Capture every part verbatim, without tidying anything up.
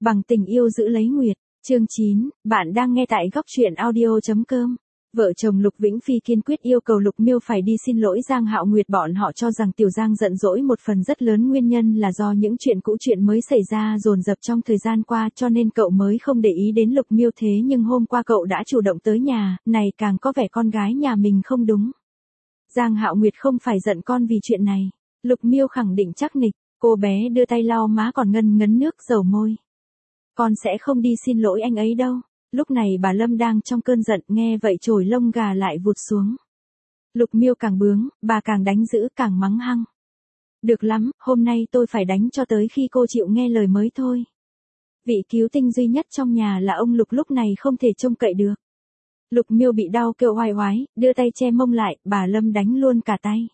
Bằng tình yêu giữ lấy Nguyệt, chương chín, bạn đang nghe tại góc truyện audio chấm com. Vợ chồng Lục Vĩnh Phi kiên quyết yêu cầu Lục Miêu phải đi xin lỗi Giang Hạo Nguyệt, bọn họ cho rằng Tiểu Giang giận dỗi một phần rất lớn nguyên nhân là do những chuyện cũ chuyện mới xảy ra dồn dập trong thời gian qua, cho nên cậu mới không để ý đến Lục Miêu, thế nhưng hôm qua cậu đã chủ động tới nhà, này càng có vẻ con gái nhà mình không đúng. Giang Hạo Nguyệt không phải giận con vì chuyện này, Lục Miêu khẳng định chắc nịch, cô bé đưa tay lau má còn ngân ngấn nước dầu môi. Con sẽ không đi xin lỗi anh ấy đâu. Lúc này bà Lâm đang trong cơn giận, nghe vậy chổi lông gà lại vụt xuống. Lục Miêu càng bướng, bà càng đánh dữ, càng mắng hăng. Được lắm, hôm nay tôi phải đánh cho tới khi cô chịu nghe lời mới thôi. Vị cứu tinh duy nhất trong nhà là ông Lục lúc này không thể trông cậy được. Lục Miêu bị đau kêu oai oái, đưa tay che mông lại, bà Lâm đánh luôn cả tay.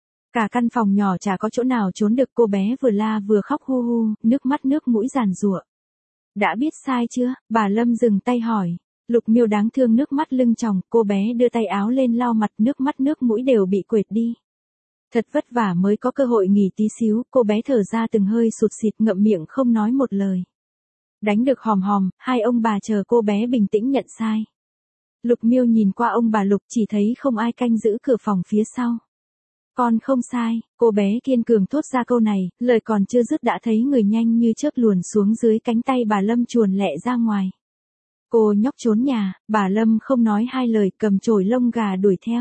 Cả căn phòng nhỏ chả có chỗ nào trốn được, cô bé vừa la vừa khóc hu hu, nước mắt nước mũi giàn giụa. Đã biết sai chưa? Bà Lâm dừng tay hỏi. Lục Miêu đáng thương nước mắt lưng tròng, cô bé đưa tay áo lên lau mặt, nước mắt nước mũi đều bị quệt đi. Thật vất vả mới có cơ hội nghỉ tí xíu, cô bé thở ra từng hơi sụt sịt, ngậm miệng không nói một lời. Đánh được hòm hòm, hai ông bà chờ cô bé bình tĩnh nhận sai. Lục Miêu nhìn qua ông bà Lục, chỉ thấy không ai canh giữ cửa phòng phía sau. Con không sai, cô bé kiên cường thốt ra câu này, lời còn chưa dứt đã thấy người nhanh như chớp luồn xuống dưới cánh tay bà Lâm chuồn lẹ ra ngoài. Cô nhóc trốn nhà, bà Lâm không nói hai lời, cầm chổi lông gà đuổi theo.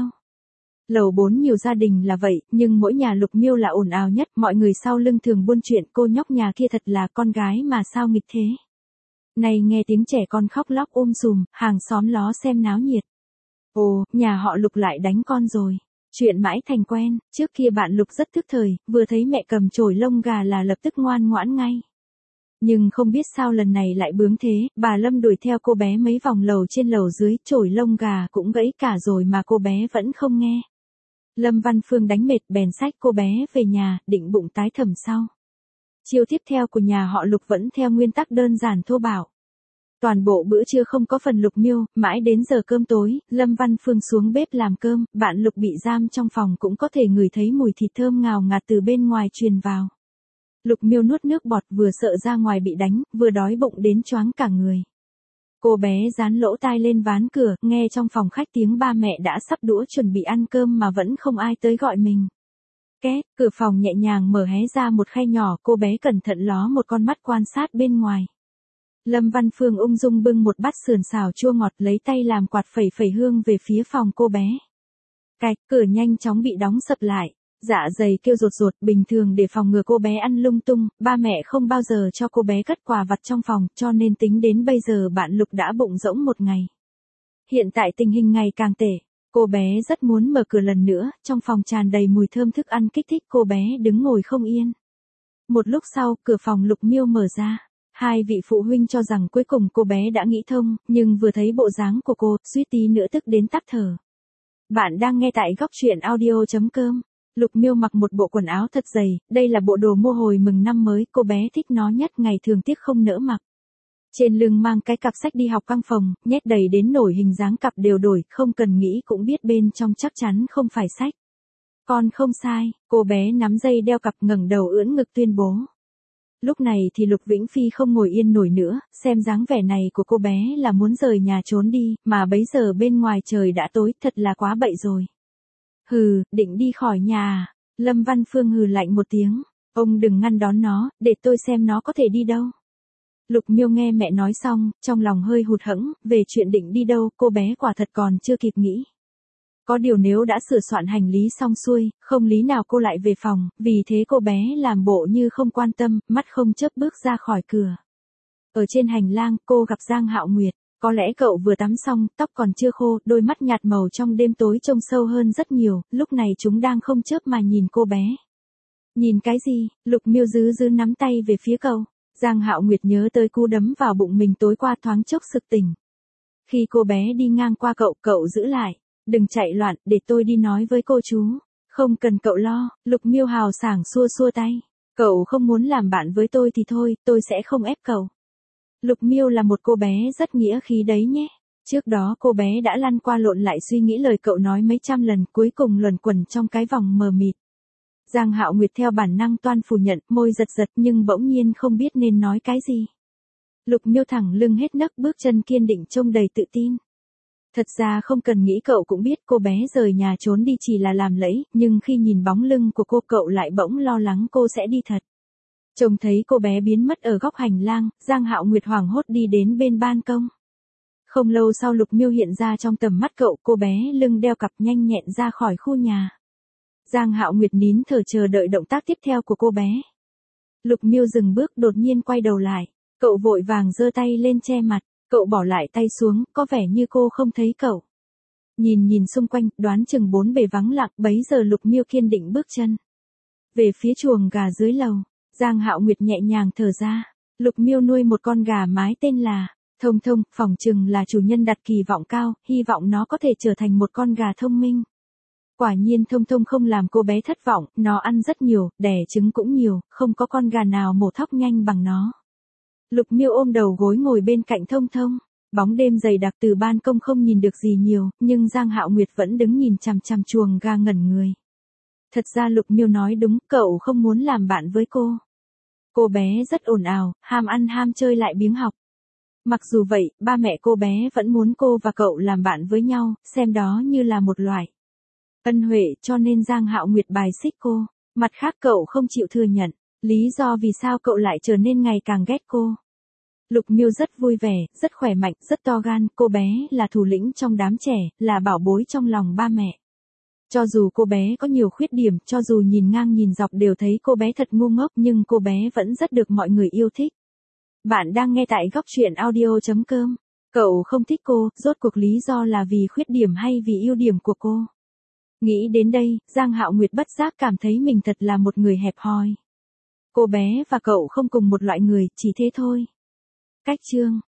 Lầu bốn nhiều gia đình là vậy, nhưng mỗi nhà Lục Miêu là ồn ào nhất, mọi người sau lưng thường buôn chuyện, cô nhóc nhà kia thật là con gái mà sao nghịch thế. Này nghe tiếng trẻ con khóc lóc ôm sùm, hàng xóm ló xem náo nhiệt. Ồ, nhà họ Lục lại đánh con rồi. Chuyện mãi thành quen, trước kia bạn Lục rất thức thời, vừa thấy mẹ cầm chổi lông gà là lập tức ngoan ngoãn ngay. Nhưng không biết sao lần này lại bướng thế, bà Lâm đuổi theo cô bé mấy vòng lầu trên lầu dưới, chổi lông gà cũng gãy cả rồi mà cô bé vẫn không nghe. Lâm Văn Phương đánh mệt bèn xách cô bé về nhà, định bụng tái thẩm sau. Chiêu tiếp theo của nhà họ Lục vẫn theo nguyên tắc đơn giản thô bạo. Toàn bộ bữa trưa không có phần Lục Miêu, mãi đến giờ cơm tối, Lâm Văn Phương xuống bếp làm cơm, bạn Lục bị giam trong phòng cũng có thể ngửi thấy mùi thịt thơm ngào ngạt từ bên ngoài truyền vào. Lục Miêu nuốt nước bọt, vừa sợ ra ngoài bị đánh, vừa đói bụng đến choáng cả người. Cô bé dán lỗ tai lên ván cửa, nghe trong phòng khách tiếng ba mẹ đã sắp đũa chuẩn bị ăn cơm mà vẫn không ai tới gọi mình. Két, cửa phòng nhẹ nhàng mở hé ra một khe nhỏ, cô bé cẩn thận ló một con mắt quan sát bên ngoài. Lâm Văn Phương ung dung bưng một bát sườn xào chua ngọt, lấy tay làm quạt phẩy phẩy hương về phía phòng cô bé. Cạch, cửa nhanh chóng bị đóng sập lại. Dạ dày kêu rột rột, bình thường để phòng ngừa cô bé ăn lung tung, ba mẹ không bao giờ cho cô bé cất quà vặt trong phòng, cho nên tính đến bây giờ bạn Lục đã bụng rỗng một ngày. Hiện tại tình hình ngày càng tệ, cô bé rất muốn mở cửa lần nữa, trong phòng tràn đầy mùi thơm thức ăn kích thích cô bé đứng ngồi không yên. Một lúc sau, cửa phòng Lục Miêu mở ra. Hai vị phụ huynh cho rằng cuối cùng cô bé đã nghĩ thông, nhưng vừa thấy bộ dáng của cô, suýt tí nữa tức đến tắc thở. Bạn đang nghe tại góc truyện audio chấm com. Lục Miêu mặc một bộ quần áo thật dày, đây là bộ đồ mua hồi mừng năm mới, cô bé thích nó nhất, ngày thường tiếc không nỡ mặc. Trên lưng mang cái cặp sách đi học căng phòng, nhét đầy đến nổi hình dáng cặp đều đổi, không cần nghĩ cũng biết bên trong chắc chắn không phải sách. Con không sai, cô bé nắm dây đeo cặp ngẩng đầu ưỡn ngực tuyên bố. Lúc này thì Lục Vĩnh Phi không ngồi yên nổi nữa, xem dáng vẻ này của cô bé là muốn rời nhà trốn đi, mà bấy giờ bên ngoài trời đã tối, thật là quá bậy rồi. Hừ, định đi khỏi nhà à? Lâm Văn Phương hừ lạnh một tiếng, ông đừng ngăn đón nó, để tôi xem nó có thể đi đâu. Lục Miêu nghe mẹ nói xong, trong lòng hơi hụt hẫng, về chuyện định đi đâu, cô bé quả thật còn chưa kịp nghĩ. Có điều nếu đã sửa soạn hành lý xong xuôi, không lý nào cô lại về phòng, vì thế cô bé làm bộ như không quan tâm, mắt không chớp bước ra khỏi cửa. Ở trên hành lang, cô gặp Giang Hạo Nguyệt, có lẽ cậu vừa tắm xong, tóc còn chưa khô, đôi mắt nhạt màu trong đêm tối trông sâu hơn rất nhiều, lúc này chúng đang không chớp mà nhìn cô bé. Nhìn cái gì? Lục Miêu dứ dứ nắm tay về phía cậu. Giang Hạo Nguyệt nhớ tới cú đấm vào bụng mình tối qua, thoáng chốc sực tỉnh. Khi cô bé đi ngang qua cậu, cậu giữ lại. Đừng chạy loạn, để tôi đi nói với cô chú. Không cần cậu lo, Lục Miêu hào sảng xua xua tay. Cậu không muốn làm bạn với tôi thì thôi, tôi sẽ không ép cậu. Lục Miêu là một cô bé rất nghĩa khí đấy nhé. Trước đó cô bé đã lăn qua lộn lại suy nghĩ lời cậu nói mấy trăm lần, cuối cùng luẩn quẩn trong cái vòng mờ mịt. Giang Hạo Nguyệt theo bản năng toan phủ nhận, môi giật giật nhưng bỗng nhiên không biết nên nói cái gì. Lục Miêu thẳng lưng hết nấc bước chân kiên định trông đầy tự tin. Thật ra không cần nghĩ cậu cũng biết cô bé rời nhà trốn đi chỉ là làm lẫy, nhưng khi nhìn bóng lưng của cô cậu lại bỗng lo lắng cô sẽ đi thật. Trông thấy cô bé biến mất ở góc hành lang, Giang Hạo Nguyệt hoảng hốt đi đến bên ban công. Không lâu sau Lục Miêu hiện ra trong tầm mắt cậu, cô bé lưng đeo cặp nhanh nhẹn ra khỏi khu nhà. Giang Hạo Nguyệt nín thở chờ đợi động tác tiếp theo của cô bé. Lục Miêu dừng bước đột nhiên quay đầu lại, cậu vội vàng giơ tay lên che mặt, cậu bỏ lại tay xuống, có vẻ như cô không thấy cậu. Nhìn nhìn xung quanh, đoán chừng bốn bề vắng lặng, bấy giờ Lục Miêu kiên định bước chân. Về phía chuồng gà dưới lầu, Giang Hạo Nguyệt nhẹ nhàng thở ra, Lục Miêu nuôi một con gà mái tên là Thông Thông, phỏng chừng là chủ nhân đặt kỳ vọng cao, hy vọng nó có thể trở thành một con gà thông minh. Quả nhiên Thông Thông không làm cô bé thất vọng, nó ăn rất nhiều, đẻ trứng cũng nhiều, không có con gà nào mổ thóc nhanh bằng nó. Lục Miêu ôm đầu gối ngồi bên cạnh Thông Thông, bóng đêm dày đặc từ ban công không nhìn được gì nhiều, nhưng Giang Hạo Nguyệt vẫn đứng nhìn chằm chằm chuồng gà ngẩn người. Thật ra Lục Miêu nói đúng, cậu không muốn làm bạn với cô. Cô bé rất ồn ào, ham ăn ham chơi lại biếng học. Mặc dù vậy, ba mẹ cô bé vẫn muốn cô và cậu làm bạn với nhau, xem đó như là một loại ân huệ, cho nên Giang Hạo Nguyệt bài xích cô. Mặt khác cậu không chịu thừa nhận, lý do vì sao cậu lại trở nên ngày càng ghét cô. Lục Miêu rất vui vẻ, rất khỏe mạnh, rất to gan, cô bé là thủ lĩnh trong đám trẻ, là bảo bối trong lòng ba mẹ. Cho dù cô bé có nhiều khuyết điểm, cho dù nhìn ngang nhìn dọc đều thấy cô bé thật ngu ngốc, nhưng cô bé vẫn rất được mọi người yêu thích. Bạn đang nghe tại góc truyện audio chấm com. Cậu không thích cô, rốt cuộc lý do là vì khuyết điểm hay vì ưu điểm của cô? Nghĩ đến đây, Giang Hạo Nguyệt bất giác cảm thấy mình thật là một người hẹp hòi. Cô bé và cậu không cùng một loại người, chỉ thế thôi. Cách chương